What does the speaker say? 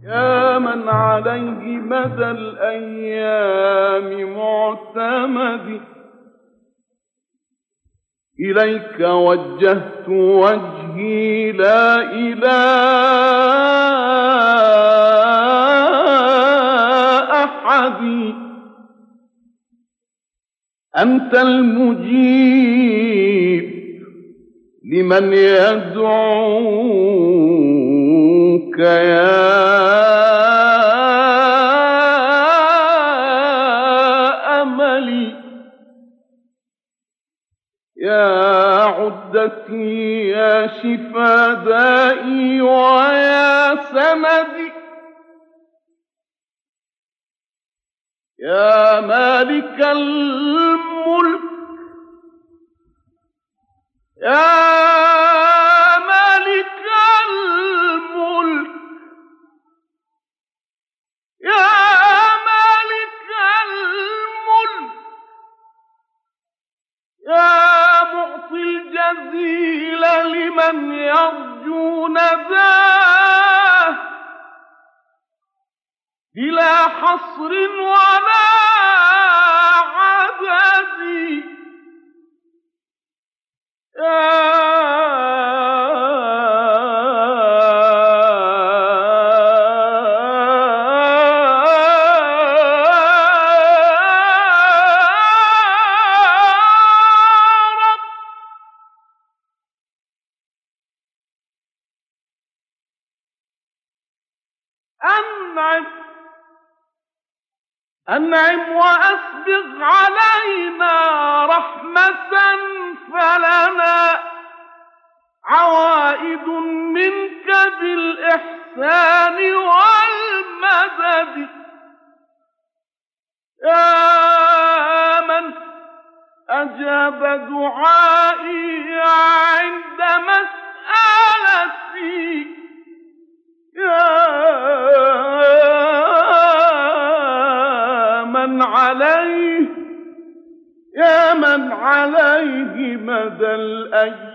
يا من عليه مدى الأيام معتمدي، إليك وجهت وجهي لا إلى أحد. أنت المجيب لمن يدعوك يا أملي، يا عدتي يا شفا دائي ويا سندي، يا مالك الملك، يا مالك الملك، يا مالك الملك، يا معطي الجزيل لمن يرجو نداه، بلا حصر ولا عدد، أنعم وأسبغ علينا رحمة، فلنا عوائد منك بالإحسان والمدد، يا من أجاب دعائي عند مسألتي، يا من عليه مدى الأيام